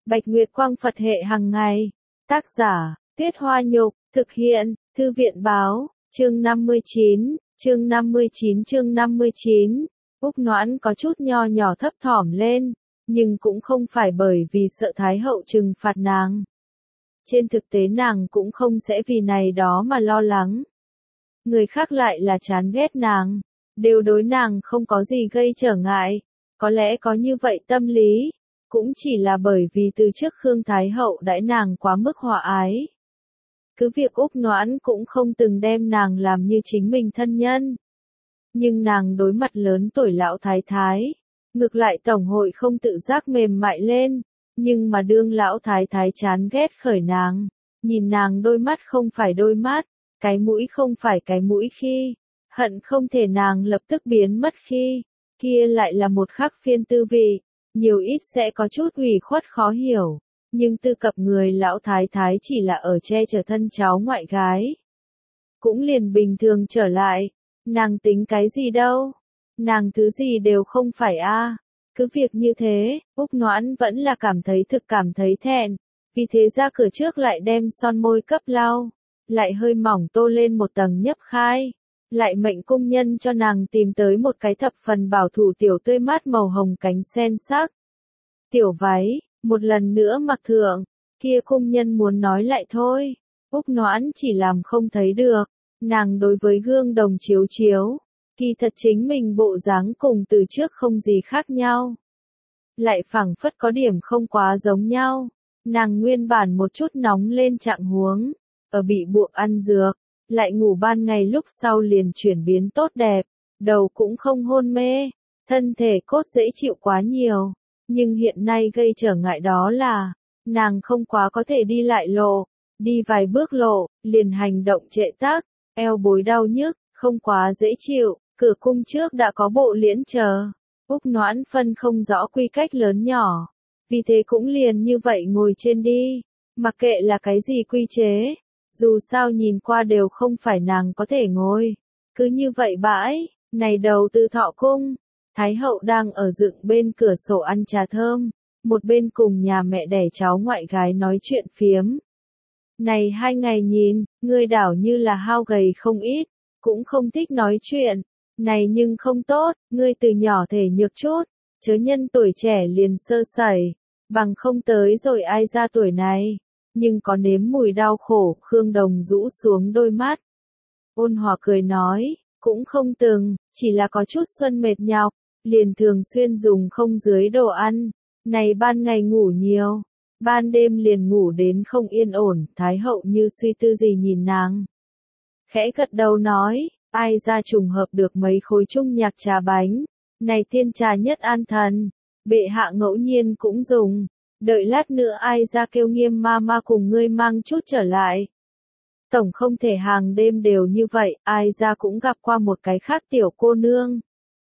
Bạch Nguyệt Quang Phật hệ hàng ngày. Tác giả, Tuyết Hoa Nhục, thực hiện, Thư viện Báo, chương 59, chương 59. Úc Noãn có chút nho nhỏ thấp thỏm lên, nhưng cũng không phải bởi vì sợ Thái hậu trừng phạt nàng. Trên thực tế nàng cũng không sẽ vì này đó mà lo lắng. Người khác lại là chán ghét nàng, đều đối nàng không có gì gây trở ngại, có lẽ có như vậy tâm lý, cũng chỉ là bởi vì từ trước Khương Thái hậu đãi nàng quá mức hòa ái. Cứ việc Úc Noãn cũng không từng đem nàng làm như chính mình thân nhân. Nhưng nàng đối mặt lớn tuổi lão thái thái, ngược lại tổng hội không tự giác mềm mại lên, nhưng mà đương lão thái thái chán ghét khởi nàng, nhìn nàng đôi mắt không phải đôi mắt, cái mũi không phải cái mũi khi, hận không thể nàng lập tức biến mất khi, kia lại là một khắc phiên tư vị, nhiều ít sẽ có chút ủy khuất khó hiểu, nhưng tư cập người lão thái thái chỉ là ở che chở thân cháu ngoại gái. Cũng liền bình thường trở lại, nàng tính cái gì đâu, nàng thứ gì đều không phải a. Cứ việc như thế, Úc Noãn vẫn là cảm thấy thẹn, vì thế ra cửa trước lại đem son môi cấp lau, lại hơi mỏng tô lên một tầng nhấp khai, lại mệnh cung nhân cho nàng tìm tới một cái thập phần bảo thủ tiểu tươi mát màu hồng cánh sen sắc. Tiểu váy, một lần nữa mặc thượng, kia cung nhân muốn nói lại thôi, Úc Noãn chỉ làm không thấy được, nàng đối với gương đồng chiếu chiếu, kỳ thật chính mình bộ dáng cùng từ trước không gì khác nhau. Lại phảng phất có điểm không quá giống nhau, nàng nguyên bản một chút nóng lên trạng huống, ở bị buộc ăn dược, lại ngủ ban ngày lúc sau liền chuyển biến tốt đẹp, đầu cũng không hôn mê, thân thể cốt dễ chịu quá nhiều, nhưng hiện nay gây trở ngại đó là, nàng không quá có thể đi lại lộ, đi vài bước lộ, liền hành động trệ tác, eo bối đau nhức, không quá dễ chịu, cửa cung trước đã có bộ liễn chờ. Úc Noãn phân không rõ quy cách lớn nhỏ, vì thế cũng liền như vậy ngồi trên đi, mặc kệ là cái gì quy chế, dù sao nhìn qua đều không phải nàng có thể ngồi, cứ như vậy bãi, này đầu tư Thọ cung, Thái hậu đang ở dựng bên cửa sổ ăn trà thơm, một bên cùng nhà mẹ đẻ cháu ngoại gái nói chuyện phiếm. Này 2 ngày nhìn, ngươi đảo như là hao gầy không ít, cũng không thích nói chuyện. Này nhưng không tốt, ngươi từ nhỏ thể nhược chút, chớ nhân tuổi trẻ liền sơ sẩy, bằng không tới rồi ai ra tuổi này, nhưng có nếm mùi đau khổ, Khương Đồng rũ xuống đôi mắt. Ôn hòa cười nói, cũng không từng, chỉ là có chút xuân mệt nhọc, liền thường xuyên dùng không dưới đồ ăn, này ban ngày ngủ nhiều, ban đêm liền ngủ đến không yên ổn, Thái hậu như suy tư gì nhìn nàng. Khẽ gật đầu nói, ai ra trùng hợp được mấy khối trung nhạc trà bánh, này tiên trà nhất an thần, bệ hạ ngẫu nhiên cũng dùng, đợi lát nữa ai ra kêu Nghiêm ma cùng ngươi mang chút trở lại. Tổng không thể hàng đêm đều như vậy, ai ra cũng gặp qua một cái khác tiểu cô nương.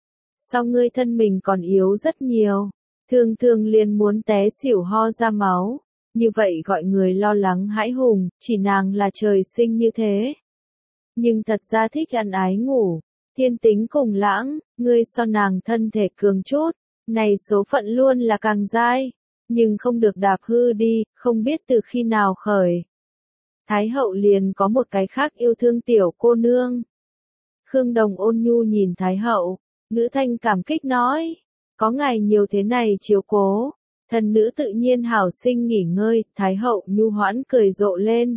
Sao ngươi thân mình còn yếu rất nhiều, thường thường liền muốn té xỉu ho ra máu, như vậy gọi người lo lắng hãi hùng, chỉ nàng là trời sinh như thế. Nhưng thật ra thích ăn ái ngủ, thiên tính cùng lãng, ngươi so nàng thân thể cường chút, này số phận luôn là càng dai, nhưng không được đạp hư đi, không biết từ khi nào khởi. Thái hậu liền có một cái khác yêu thương tiểu cô nương. Khương Đồng ôn nhu nhìn Thái hậu, ngữ thanh cảm kích nói, có ngài nhiều thế này chiếu cố, thần nữ tự nhiên hảo sinh nghỉ ngơi, Thái hậu nhu hoãn cười rộ lên.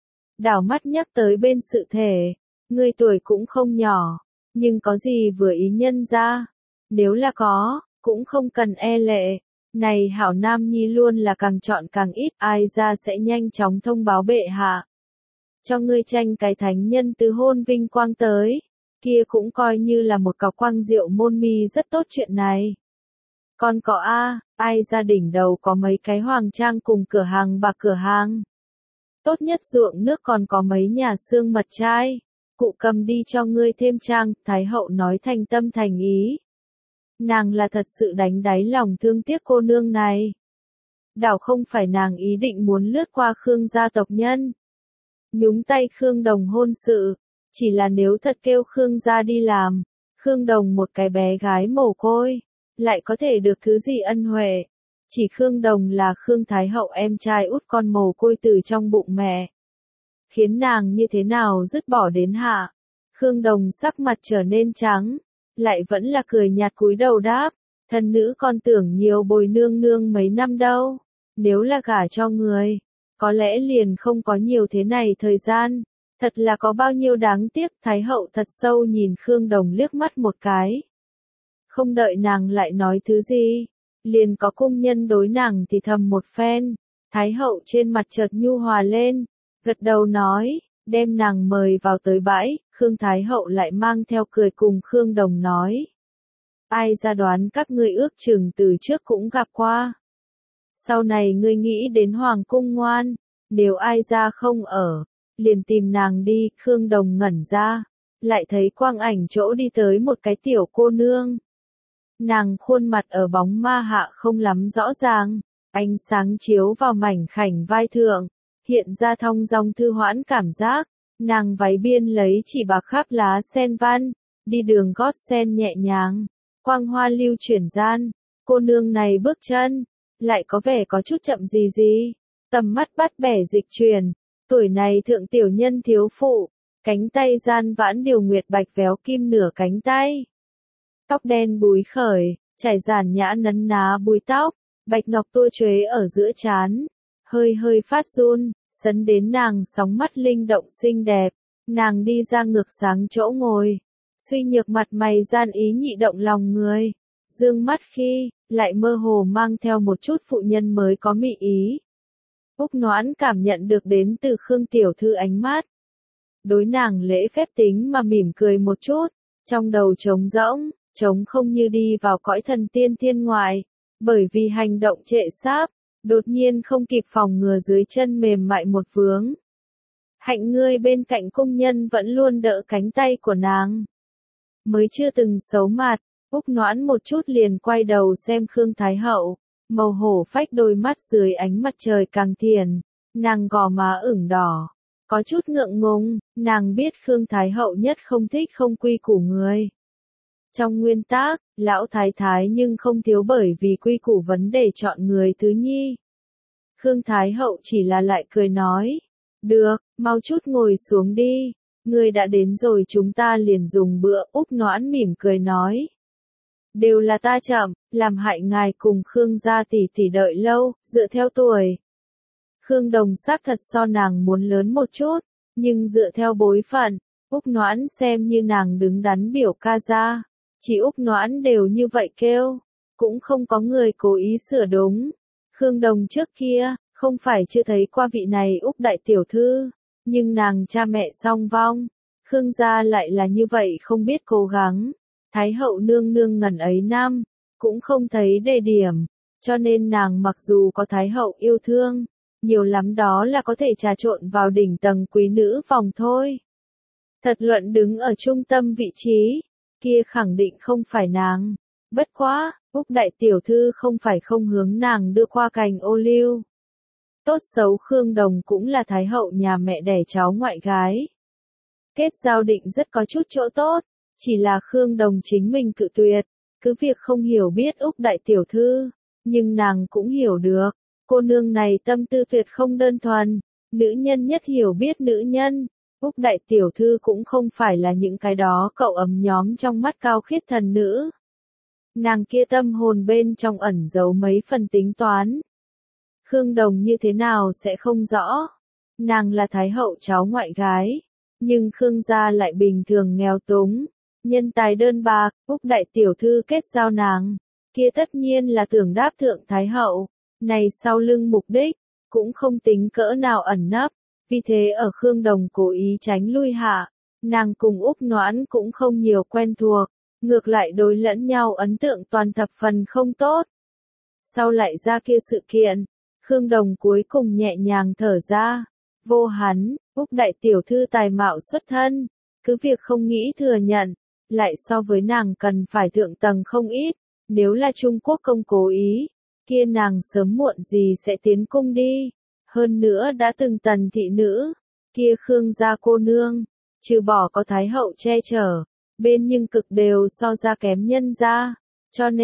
Đảo mắt nhắc tới bên sự thể, ngươi tuổi cũng không nhỏ, nhưng có gì vừa ý nhân ra, nếu là có, cũng không cần e lệ, này hảo nam nhi luôn là càng chọn càng ít, ai ra sẽ nhanh chóng thông báo bệ hạ. Cho ngươi tranh cái thánh nhân từ hôn vinh quang tới, kia cũng coi như là một cọc quang diệu môn mi rất tốt chuyện này. Còn có ai gia đình đầu có mấy cái hoàng trang cùng cửa hàng bạc cửa hàng. Tốt nhất ruộng nước còn có mấy nhà xương mật trai, cụ cầm đi cho ngươi thêm trang, Thái hậu nói thành tâm thành ý. Nàng là thật sự đánh đáy lòng thương tiếc cô nương này. Đảo không phải nàng ý định muốn lướt qua Khương gia tộc nhân. Nhúng tay Khương Đồng hôn sự, chỉ là nếu thật kêu Khương gia đi làm, Khương Đồng một cái bé gái mồ côi, lại có thể được thứ gì ân huệ. chỉ Khương Đồng là Khương Thái Hậu em trai út con mồ côi từ trong bụng mẹ. Khiến nàng như thế nào dứt bỏ đến hạ. Khương Đồng sắc mặt trở nên trắng, lại vẫn là cười nhạt cúi đầu đáp, thân nữ con tưởng nhiều bồi nương nương mấy năm đâu, nếu là gả cho người, có lẽ liền không có nhiều thế này thời gian, thật là có bao nhiêu đáng tiếc. Thái Hậu thật sâu nhìn Khương Đồng liếc mắt một cái. Không đợi nàng lại nói thứ gì, liền có cung nhân đối nàng thì thầm một phen, Thái Hậu trên mặt chợt nhu hòa lên, gật đầu nói, đem nàng mời vào tới bãi. Khương Thái Hậu lại mang theo cười cùng Khương Đồng nói, ai ra đoán các ngươi ước chừng từ trước cũng gặp qua. Sau này ngươi nghĩ đến Hoàng cung ngoan, nếu ai ra không ở, liền tìm nàng đi. Khương Đồng ngẩn ra, lại thấy quang ảnh chỗ đi tới một cái tiểu cô nương. Nàng khuôn mặt ở bóng ma hạ không lắm rõ ràng, ánh sáng chiếu vào mảnh khảnh vai thượng, hiện ra thong dong thư hoãn cảm giác. Nàng váy biên lấy chỉ bạc khắp lá sen văn, đi đường gót sen nhẹ nhàng, quang hoa lưu chuyển gian. Cô nương này bước chân, lại có vẻ có chút chậm gì, tầm mắt bắt bẻ dịch chuyển, tuổi này thượng tiểu nhân thiếu phụ, cánh tay gian vãn điều nguyệt bạch véo kim nửa cánh tay. Tóc đen búi khởi, trải giản nhã nấn ná búi tóc, bạch ngọc tua chuế ở giữa trán, hơi hơi phát run, sấn đến nàng sóng mắt linh động xinh đẹp. Nàng đi ra ngược sáng chỗ ngồi, suy nhược mặt mày gian ý nhị động lòng người, dương mắt khi, lại mơ hồ mang theo một chút phụ nhân mới có mị ý. Úc Noãn cảm nhận được đến từ Khương tiểu thư ánh mắt. Đối nàng lễ phép tính mà mỉm cười một chút, trong đầu trống rỗng, trống không như đi vào cõi thần tiên thiên ngoại, bởi vì hành động trệ sáp, đột nhiên không kịp phòng ngừa dưới chân mềm mại một vướng. Hạnh ngươi bên cạnh cung nhân vẫn luôn đỡ cánh tay của nàng. Mới chưa từng xấu mặt, Úc Noãn một chút liền quay đầu xem Khương Thái Hậu, màu hổ phách đôi mắt dưới ánh mặt trời càng thiền, nàng gò má ửng đỏ, có chút ngượng ngùng. Nàng biết Khương Thái Hậu nhất không thích không quy củ người. Trong nguyên tắc, lão thái thái nhưng không thiếu bởi vì quy củ vấn đề chọn người thứ nhi. Khương Thái Hậu chỉ là lại cười nói, được, mau chút ngồi xuống đi, người đã đến rồi chúng ta liền dùng bữa. Úc Noãn mỉm cười nói, đều là ta chậm, làm hại ngài cùng Khương gia tỷ tỷ đợi lâu. Dựa theo tuổi, Khương Đồng xác thật so nàng muốn lớn một chút, nhưng dựa theo bối phận, Úc Noãn xem như nàng đứng đắn biểu ca gia. Chỉ Úc Noãn đều như vậy kêu, cũng không có người cố ý sửa đúng. Khương Đồng trước kia, không phải chưa thấy qua vị này Úc đại tiểu thư, nhưng nàng cha mẹ song vong, Khương gia lại là như vậy không biết cố gắng. Thái Hậu nương nương ngần ấy năm, cũng không thấy đề điểm, cho nên nàng mặc dù có Thái Hậu yêu thương, nhiều lắm đó là có thể trà trộn vào đỉnh tầng quý nữ phòng thôi. Thật luận đứng ở trung tâm vị trí, kia khẳng định không phải nàng. Bất quá, Úc đại tiểu thư không phải không hướng nàng đưa qua cành ô liu. Tốt xấu Khương Đồng cũng là Thái Hậu nhà mẹ đẻ cháu ngoại gái. Kết giao định rất có chút chỗ tốt, chỉ là Khương Đồng chính mình cự tuyệt, cứ việc không hiểu biết Úc đại tiểu thư, nhưng nàng cũng hiểu được, cô nương này tâm tư tuyệt không đơn thuần, nữ nhân nhất hiểu biết nữ nhân. Úc đại tiểu thư cũng không phải là những cái đó cậu ấm nhóm trong mắt cao khiết thần nữ. Nàng kia tâm hồn bên trong ẩn giấu mấy phần tính toán. Khương Đồng như thế nào sẽ không rõ. Nàng là Thái Hậu cháu ngoại gái, nhưng Khương gia lại bình thường nghèo túng, nhân tài đơn bạc. Úc đại tiểu thư kết giao nàng, kia tất nhiên là tưởng đáp thượng Thái Hậu, này sau lưng mục đích, cũng không tính cỡ nào ẩn nấp. Vì thế ở Khương Đồng cố ý tránh lui hạ, nàng cùng Úc Noãn cũng không nhiều quen thuộc, ngược lại đối lẫn nhau ấn tượng toàn thập phần không tốt. Sau lại ra kia sự kiện, Khương Đồng cuối cùng nhẹ nhàng thở ra, vô hắn, Úc đại tiểu thư tài mạo xuất thân, cứ việc không nghĩ thừa nhận, lại so với nàng cần phải thượng tầng không ít, nếu là Trung Quốc công cố ý, kia nàng sớm muộn gì sẽ tiến cung đi. Hơn nữa đã từng tần thị nữ, kia Khương gia cô nương, trừ bỏ có Thái Hậu che chở, bên nhưng cực đều so ra kém nhân gia, cho nên,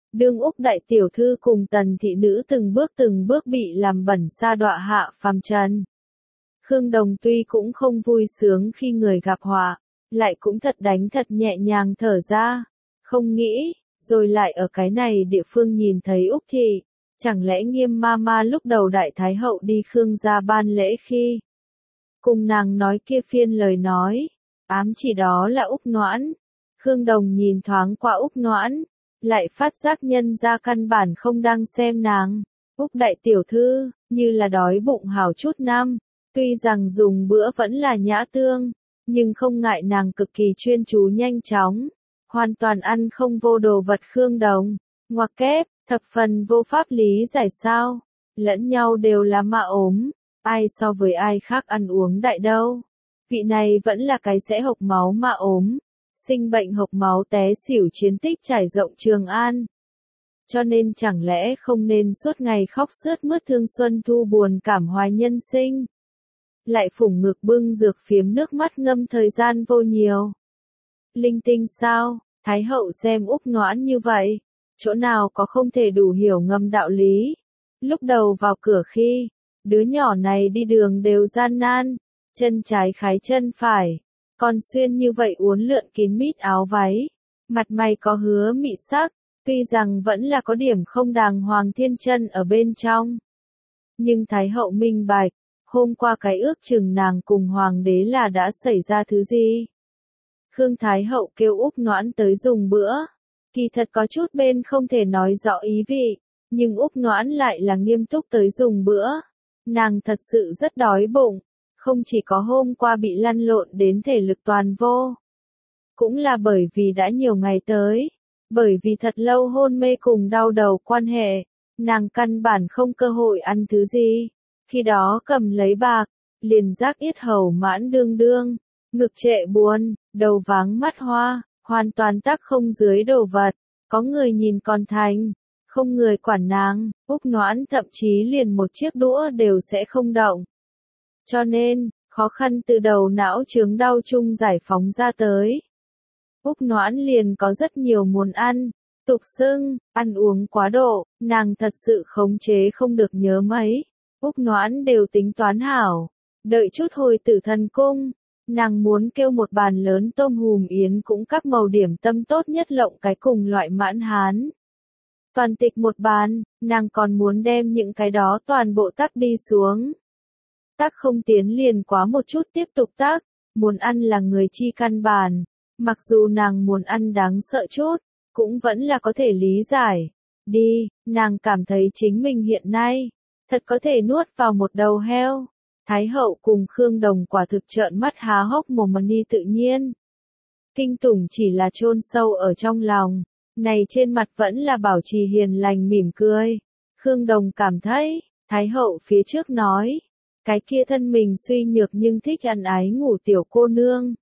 đương Úc đại tiểu thư cùng Tần thị nữ từng bước bị làm bẩn sa đọa hạ phàm trần. Khương Đồng tuy cũng không vui sướng khi người gặp họa, lại cũng thật đánh thật nhẹ nhàng thở ra, không nghĩ, rồi lại ở cái này địa phương nhìn thấy Úc thị, chẳng lẽ Nghiêm ma ma lúc đầu đại thái hậu đi Khương gia ban lễ khi cùng nàng nói kia phiên lời nói, ám chỉ đó là Úc Noãn. Khương Đồng nhìn thoáng qua Úc Noãn, lại phát giác nhân ra căn bản không đang xem nàng. Úc đại tiểu thư, như là đói bụng hảo chút năm, tuy rằng dùng bữa vẫn là nhã tương, nhưng không ngại nàng cực kỳ chuyên chú nhanh chóng, hoàn toàn ăn không vô đồ vật. Khương Đồng, ngoặc kép, thập phần vô pháp lý giải sao, lẫn nhau đều là mạ ốm, ai so với ai khác ăn uống đại đâu. Vị này vẫn là cái sẽ hộc máu mạ ốm, sinh bệnh hộc máu té xỉu chiến tích trải rộng Trường An. Cho nên chẳng lẽ không nên suốt ngày khóc sướt mướt thương xuân thu buồn cảm hoài nhân sinh. Lại phủng ngực bưng dược phiếm nước mắt ngâm thời gian vô nhiều. Linh tinh sao, Thái hậu xem Úc Noãn như vậy, chỗ nào có không thể đủ hiểu ngầm đạo lý. Lúc đầu vào cửa khi, đứa nhỏ này đi đường đều gian nan, chân trái khái chân phải, còn xuyên như vậy uốn lượn kín mít áo váy, mặt mày có hứa mị sắc, tuy rằng vẫn là có điểm không đàng hoàng thiên chân ở bên trong. Nhưng Thái hậu minh bạch, hôm qua cái ước chừng nàng cùng hoàng đế là đã xảy ra thứ gì. Khương Thái hậu kêu Úc Noãn tới dùng bữa, kỳ thật có chút bên không thể nói rõ ý vị, nhưng Úc Noãn lại là nghiêm túc tới dùng bữa. Nàng thật sự rất đói bụng, không chỉ có hôm qua bị lăn lộn đến thể lực toàn vô. Cũng là bởi vì đã nhiều ngày tới, bởi vì thật lâu hôn mê cùng đau đầu quan hệ, nàng căn bản không cơ hội ăn thứ gì. Khi đó cầm lấy bạc, liền giác yết hầu mãn đương đương, ngực trệ buồn, đầu váng mắt hoa, hoàn toàn tác không dưới đồ vật, có người nhìn còn thành, không người quản nàng. Úc Noãn thậm chí liền một chiếc đũa đều sẽ không động. Cho nên, khó khăn từ đầu não chướng đau chung giải phóng ra tới. Úc Noãn liền có rất nhiều muốn ăn, tục xưng, ăn uống quá độ, nàng thật sự khống chế không được nhớ mấy. Úc Noãn đều tính toán hảo, đợi chút hồi Tử Thần cung, nàng muốn kêu một bàn lớn tôm hùm yến cũng các màu điểm tâm tốt nhất lộng cái cùng loại mãn hán. Toàn tịch một bàn, nàng còn muốn đem những cái đó toàn bộ tắc đi xuống. Tắc không tiến liền quá một chút tiếp tục tắc, muốn ăn là người chi căn bản, mặc dù nàng muốn ăn đáng sợ chút, cũng vẫn là có thể lý giải. Đi, nàng cảm thấy chính mình hiện nay, thật có thể nuốt vào một đầu heo. Thái hậu cùng Khương Đồng quả thực trợn mắt há hốc mồm mà ni tự nhiên. Kinh tủng chỉ là chôn sâu ở trong lòng, này trên mặt vẫn là bảo trì hiền lành mỉm cười. Khương Đồng cảm thấy, Thái hậu phía trước nói, cái kia thân mình suy nhược nhưng thích ăn ái ngủ tiểu cô nương.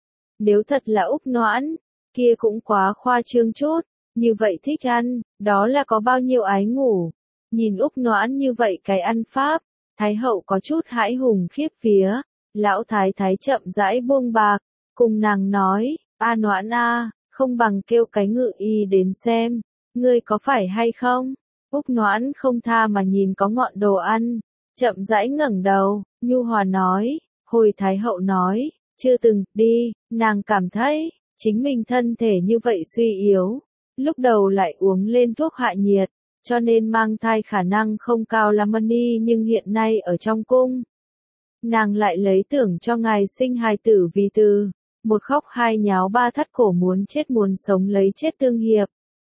Nếu thật là Úc Noãn, kia cũng quá khoa trương chút, như vậy thích ăn, đó là có bao nhiêu ái ngủ. Nhìn Úc Noãn như vậy cái ăn pháp, Thái hậu có chút hãi hùng khiếp vía, lão thái thái chậm rãi buông bạc, cùng nàng nói, a Noãn a, không bằng kêu cái ngự y đến xem, ngươi có phải hay không? Úc Noãn không tha mà nhìn có ngọn đồ ăn, chậm rãi ngẩng đầu, nhu hòa nói, hồi Thái hậu nói, chưa từng, đi, nàng cảm thấy, chính mình thân thể như vậy suy yếu, lúc đầu lại uống lên thuốc hạ nhiệt, cho nên mang thai khả năng không cao lắm đi, nhưng hiện nay ở trong cung. Nàng lại lấy tưởng cho ngài sinh hài tử vì từ, một khóc hai nháo ba thắt cổ muốn chết muốn sống lấy chết tương hiệp.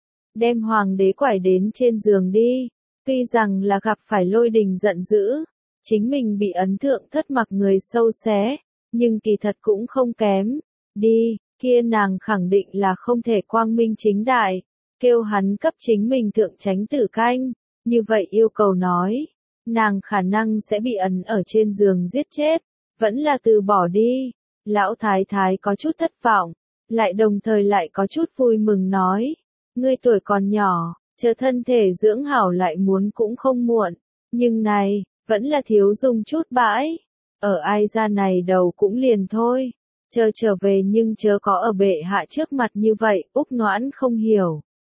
Đem hoàng đế quải đến trên giường đi, tuy rằng là gặp phải lôi đình giận dữ, chính mình bị ấn thượng thất mặc người sâu xé, nhưng kỳ thật cũng không kém. Đi, kia nàng khẳng định là không thể quang minh chính đại, kêu hắn cấp chính mình thượng tránh tử canh, như vậy yêu cầu nói, nàng khả năng sẽ bị ấn ở trên giường giết chết, vẫn là từ bỏ đi. Lão thái thái có chút thất vọng, lại đồng thời lại có chút vui mừng nói, ngươi tuổi còn nhỏ, chờ thân thể dưỡng hảo lại muốn cũng không muộn, nhưng này, vẫn là thiếu dùng chút bãi, ở ai ra này đầu cũng liền thôi, chờ trở về nhưng chớ có ở bệ hạ trước mặt như vậy. Úc Noãn không hiểu.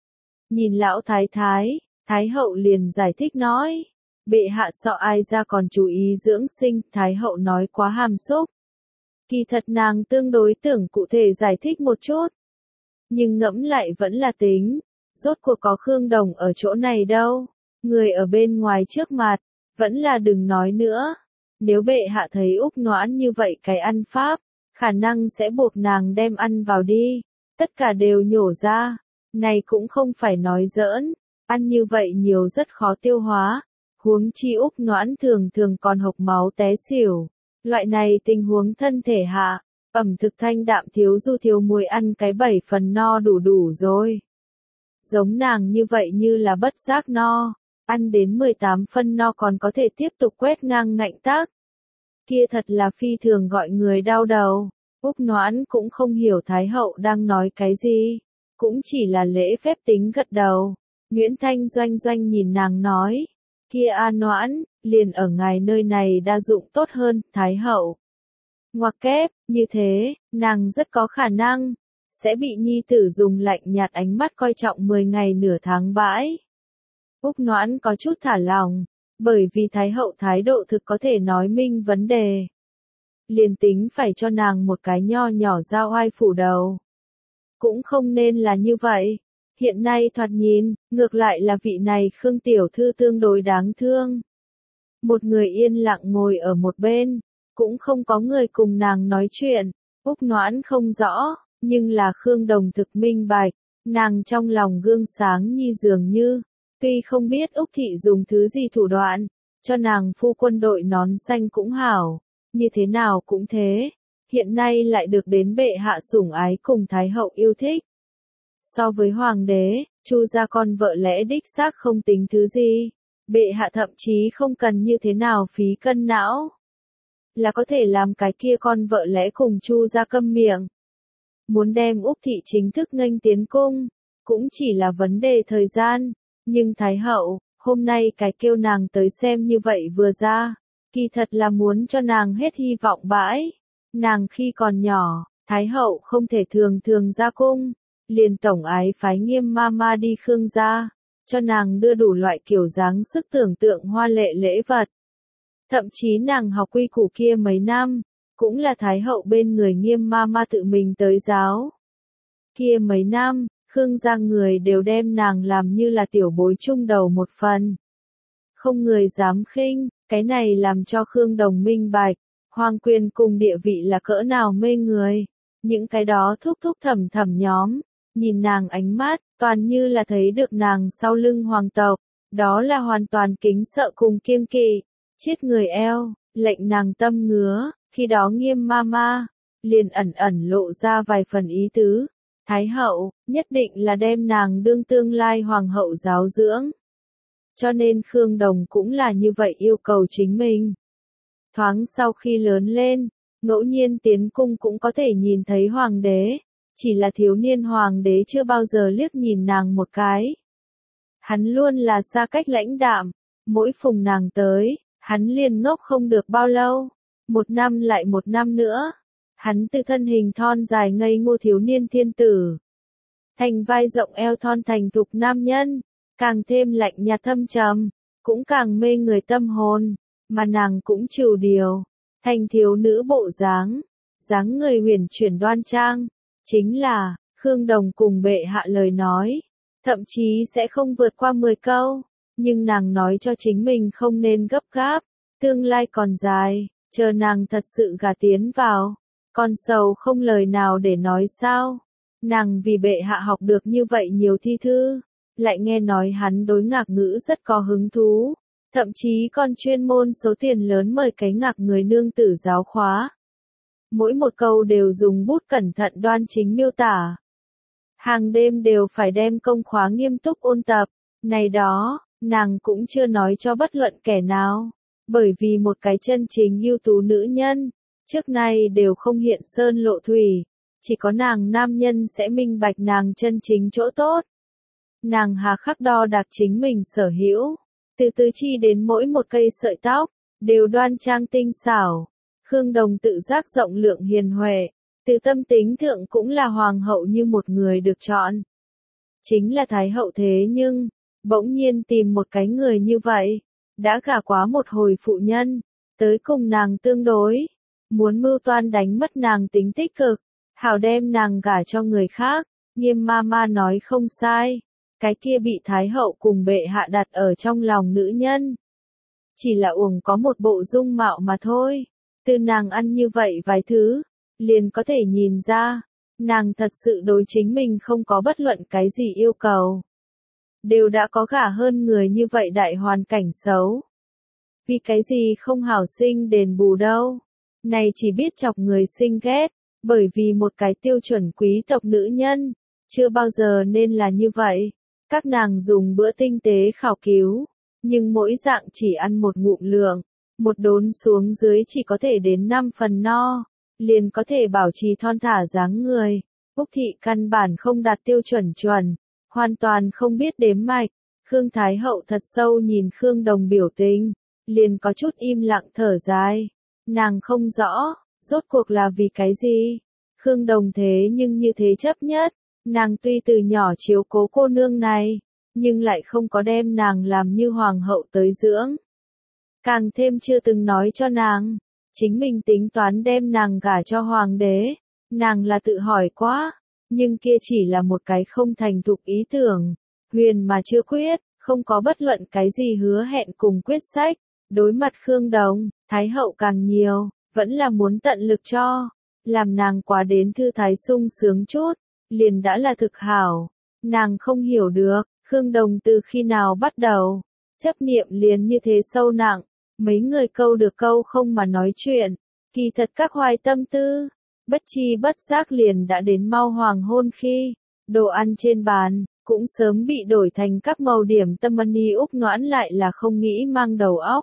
Nhìn lão thái thái, thái hậu liền giải thích nói. Bệ hạ sợ ai ra còn chú ý dưỡng sinh, thái hậu nói quá hàm xúc. Kỳ thật nàng tương đối tưởng cụ thể giải thích một chút. Nhưng ngẫm lại vẫn là tính, rốt cuộc có Khương Đồng ở chỗ này đâu, người ở bên ngoài trước mặt, vẫn là đừng nói nữa. Nếu bệ hạ thấy Úc Noãn như vậy cái ăn pháp, khả năng sẽ buộc nàng đem ăn vào đi, tất cả đều nhổ ra, này cũng không phải nói giỡn, ăn như vậy nhiều rất khó tiêu hóa, huống chi Úc Noãn thường thường còn hộc máu té xỉu, loại này tình huống thân thể hạ. Ẩm thực thanh đạm thiếu du thiếu muối ăn cái 7 phần no đủ đủ rồi. Giống nàng như vậy như là bất giác no, ăn đến 18 phân no còn có thể tiếp tục quét ngang ngạnh tác. Kia thật là phi thường gọi người đau đầu. Úc Noãn cũng không hiểu Thái hậu đang nói cái gì, cũng chỉ là lễ phép tính gật đầu. Nguyễn Thanh Doanh Doanh nhìn nàng nói, kia A Noãn, liền ở ngài nơi này đa dụng tốt hơn, Thái hậu. Ngoặc kép, như thế, nàng rất có khả năng, sẽ bị nhi tử dùng lạnh nhạt ánh mắt coi trọng 10 ngày nửa tháng bãi. Úc Noãn có chút thả lòng, bởi vì Thái hậu thái độ thực có thể nói minh vấn đề. Liền tính phải cho nàng một cái nho nhỏ giao oai phủ đầu. Cũng không nên là như vậy. Hiện nay thoạt nhìn, ngược lại là vị này Khương tiểu thư tương đối đáng thương. Một người yên lặng ngồi ở một bên. Cũng không có người cùng nàng nói chuyện, Úc Noãn không rõ, nhưng là Khương Đồng thực minh bạch, nàng trong lòng gương sáng như dường như, tuy không biết Úc Thị dùng thứ gì thủ đoạn, cho nàng phu quân đội nón xanh cũng hảo, như thế nào cũng thế, hiện nay lại được đến bệ hạ sủng ái cùng Thái hậu yêu thích. So với Hoàng đế, Chu gia con vợ lẽ đích xác không tính thứ gì, bệ hạ thậm chí không cần như thế nào phí cân não. Là có thể làm cái kia con vợ lẽ cùng Chu gia câm miệng. Muốn đem Úc Thị chính thức nghênh tiến cung, cũng chỉ là vấn đề thời gian, nhưng Thái hậu, hôm nay cái kêu nàng tới xem như vậy vừa ra, kỳ thật là muốn cho nàng hết hy vọng bãi. Nàng khi còn nhỏ, Thái hậu không thể thường thường ra cung, liền tổng ái phái Nghiêm Mama đi Khương gia, cho nàng đưa đủ loại kiểu dáng sức tưởng tượng hoa lệ lễ vật. Thậm chí nàng học quy củ kia mấy năm, cũng là Thái hậu bên người Nghiêm Mama tự mình tới giáo. Kia mấy năm, Khương gia người đều đem nàng làm như là tiểu bối trung đầu một phần. Không người dám khinh, cái này làm cho Khương Đồng minh bạch, Hoàng quyền cùng địa vị là cỡ nào mê người. Những cái đó thúc thúc thầm thầm nhóm, nhìn nàng ánh mắt, toàn như là thấy được nàng sau lưng hoàng tộc, đó là hoàn toàn kính sợ cùng kiêng kỵ. Chết người eo, lệnh nàng tâm ngứa, khi đó Nghiêm Mama, liền ẩn ẩn lộ ra vài phần ý tứ. Thái hậu, nhất định là đem nàng đương tương lai hoàng hậu giáo dưỡng. Cho nên Khương Đồng cũng là như vậy yêu cầu chính mình. Thoáng sau khi lớn lên, ngẫu nhiên tiến cung cũng có thể nhìn thấy hoàng đế, chỉ là thiếu niên hoàng đế chưa bao giờ liếc nhìn nàng một cái. Hắn luôn là xa cách lãnh đạm, mỗi phùng nàng tới, hắn liền ngốc không được bao lâu, một năm lại một năm nữa, hắn từ thân hình thon dài ngây ngô thiếu niên thiên tử, thành vai rộng eo thon thành thục nam nhân, càng thêm lạnh nhạt thâm trầm, cũng càng mê người tâm hồn, mà nàng cũng trừu điều, thành thiếu nữ bộ dáng, dáng người huyền chuyển đoan trang, chính là, Khương Đồng cùng bệ hạ lời nói, thậm chí sẽ không vượt qua 10 câu. Nhưng nàng nói cho chính mình không nên gấp gáp, tương lai còn dài, chờ nàng thật sự gả tiến vào, con sầu không lời nào để nói sao. Nàng vì bệ hạ học được như vậy nhiều thi thư, lại nghe nói hắn đối ngạc ngữ rất có hứng thú, thậm chí còn chuyên môn số tiền lớn mời cái ngạc người nương tử giáo khóa. Mỗi một câu đều dùng bút cẩn thận đoan chính miêu tả. Hàng đêm đều phải đem công khóa nghiêm túc ôn tập, này đó. Nàng cũng chưa nói cho bất luận kẻ nào, bởi vì một cái chân chính ưu tú nữ nhân, trước nay đều không hiện sơn lộ thủy, chỉ có nàng nam nhân sẽ minh bạch nàng chân chính chỗ tốt. Nàng hà khắc đo đạc chính mình sở hữu, từ tứ chi đến mỗi một cây sợi tóc, đều đoan trang tinh xảo. Khương Đồng tự giác rộng lượng hiền huệ, từ tâm tính thượng cũng là hoàng hậu như một người được chọn. chính là Thái hậu thế nhưng, bỗng nhiên tìm một cái người như vậy, đã gả quá một hồi phụ nhân, tới cùng nàng tương đối, muốn mưu toan đánh mất nàng tính tích cực, hảo đem nàng gả cho người khác, Nghiêm ma ma nói không sai, cái kia bị Thái hậu cùng bệ hạ đặt ở trong lòng nữ nhân. Chỉ là uổng có một bộ dung mạo mà thôi, từ nàng ăn như vậy vài thứ, liền có thể nhìn ra, nàng thật sự đối chính mình không có bất luận cái gì yêu cầu. Đều đã có gả hơn người như vậy đại hoàn cảnh xấu. Vì cái gì không hảo sinh đền bù đâu. Này chỉ biết chọc người sinh ghét, bởi vì một cái tiêu chuẩn quý tộc nữ nhân, chưa bao giờ nên là như vậy. Các nàng dùng bữa tinh tế khảo cứu, nhưng mỗi dạng chỉ ăn một ngụm lượng, một đốn xuống dưới chỉ có thể đến 5 phần no, liền có thể bảo trì thon thả dáng người. Úc thị căn bản không đạt tiêu chuẩn chuẩn, hoàn toàn không biết đếm mạch. Khương Thái hậu thật sâu nhìn Khương Đồng biểu tình, liền có chút im lặng thở dài. Nàng không rõ, rốt cuộc là vì cái gì? Khương Đồng thế nhưng như thế chấp nhất, nàng tuy từ nhỏ chiếu cố cô nương này, nhưng lại không có đem nàng làm như hoàng hậu tới dưỡng. Càng thêm chưa từng nói cho nàng, chính mình tính toán đem nàng gả cho hoàng đế, nàng là tự hỏi quá, nhưng kia chỉ là một cái không thành thục ý tưởng, huyền mà chưa quyết, không có bất luận cái gì hứa hẹn cùng quyết sách. Đối mặt Khương Đồng, Thái hậu càng nhiều, vẫn là muốn tận lực cho, làm nàng quá đến thư thái sung sướng chút, liền đã là thực hảo. Nàng không hiểu được, Khương Đồng từ khi nào bắt đầu, chấp niệm liền như thế sâu nặng, mấy người câu được câu không mà nói chuyện, kỳ thật các hoài tâm tư, bất chi bất giác liền đã đến mau hoàng hôn khi, đồ ăn trên bàn, cũng sớm bị đổi thành các màu điểm tâm money. Úc Noãn lại là không nghĩ mang đầu óc.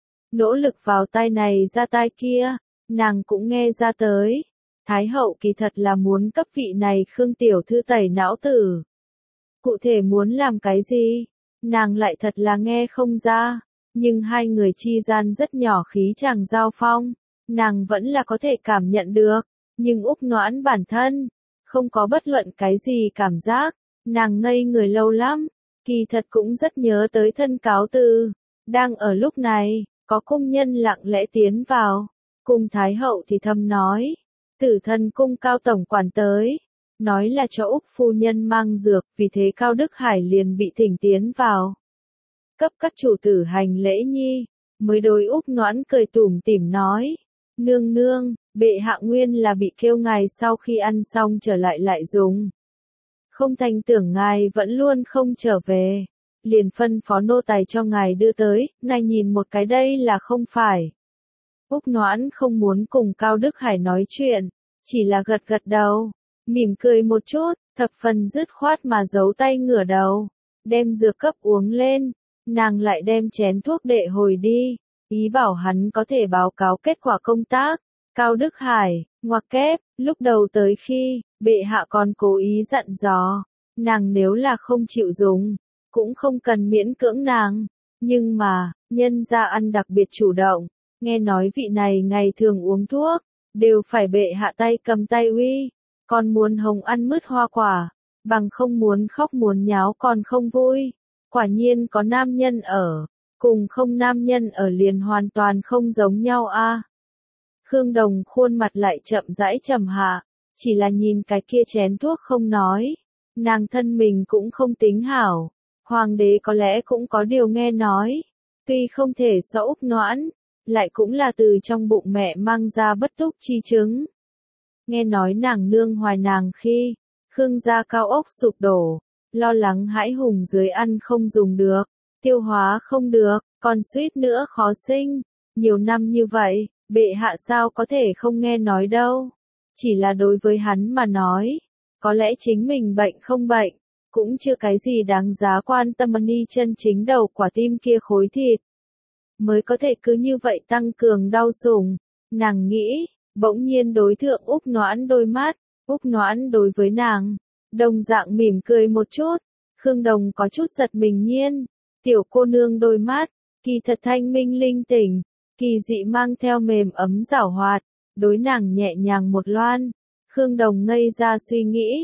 Nỗ lực vào tai này ra tai kia, nàng cũng nghe ra tới. Thái hậu kỳ thật là muốn cấp vị này Khương tiểu thư tẩy não tử. Cụ thể muốn làm cái gì, nàng lại thật là nghe không ra, nhưng hai người chi gian rất nhỏ khí chàng giao phong, nàng vẫn là có thể cảm nhận được, nhưng Úc Noãn bản thân, không có bất luận cái gì cảm giác, nàng ngây người lâu lắm, kỳ thật cũng rất nhớ tới thân cáo từ. Đang ở lúc này, có cung nhân lặng lẽ tiến vào, cung Thái hậu thì thầm nói, Tử Thần cung Cao tổng quản tới, nói là cho Úc phu nhân mang dược, vì thế Cao Đức Hải liền bị thỉnh tiến vào. Cấp các chủ tử hành lễ nhi, mới đối Úc Noãn cười tủm tỉm nói, nương nương, bệ hạ nguyên là bị kêu ngài sau khi ăn xong trở lại dùng. Không thành tưởng ngài vẫn luôn không trở về, liền phân phó nô tài cho ngài đưa tới, ngài nhìn một cái đây là không phải. Úc Noãn không muốn cùng Cao Đức Hải nói chuyện, chỉ là gật gật đầu, mỉm cười một chút, thập phần dứt khoát mà giấu tay ngửa đầu, đem dược cấp uống lên, nàng lại đem chén thuốc đệ hồi đi, ý bảo hắn có thể báo cáo kết quả công tác. Cao Đức Hải, ngoặc kép, lúc đầu tới khi, bệ hạ còn cố ý dặn dò, nàng nếu là không chịu dùng, cũng không cần miễn cưỡng nàng, nhưng mà, nhân gia ăn đặc biệt chủ động, nghe nói vị này ngày thường uống thuốc, đều phải bệ hạ tay cầm tay uy, còn muốn hồng ăn mứt hoa quả, bằng không muốn khóc muốn nháo còn không vui, quả nhiên có nam nhân ở, cùng không nam nhân ở liền hoàn toàn không giống nhau a. Khương Đồng khuôn mặt lại chậm rãi trầm hạ, chỉ là nhìn cái kia chén thuốc không nói, nàng thân mình cũng không tính hảo, hoàng đế có lẽ cũng có điều nghe nói, tuy không thể so Úc Noãn, lại cũng là từ trong bụng mẹ mang ra bất túc chi chứng. Nghe nói nàng nương hoài nàng khi, Khương gia cao ốc sụp đổ, lo lắng hãi hùng dưới ăn không dùng được, tiêu hóa không được, còn suýt nữa khó sinh, nhiều năm như vậy. Bệ hạ sao có thể không nghe nói đâu, chỉ là đối với hắn mà nói, có lẽ chính mình bệnh không bệnh, cũng chưa cái gì đáng giá quan tâm ni chân chính đầu quả tim kia khối thịt. Mới có thể cứ như vậy tăng cường đau sủng, nàng nghĩ, bỗng nhiên đối thượng Úc Noãn đôi mắt, Úc Noãn đối với nàng, đồng dạng mỉm cười một chút, Khương Đồng có chút giật mình nhiên, tiểu cô nương đôi mắt, kỳ thật thanh minh linh tỉnh. Kỳ dị mang theo mềm ấm giảo hoạt, đối nàng nhẹ nhàng một loan, Khương Đồng ngây ra suy nghĩ,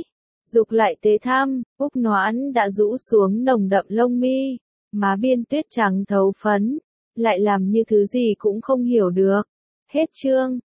Dục lại tế thăm, Úc Noãn đã rũ xuống nồng đậm lông mi, má biên tuyết trắng thấu phấn, lại làm như thứ gì cũng không hiểu được. Hết chương.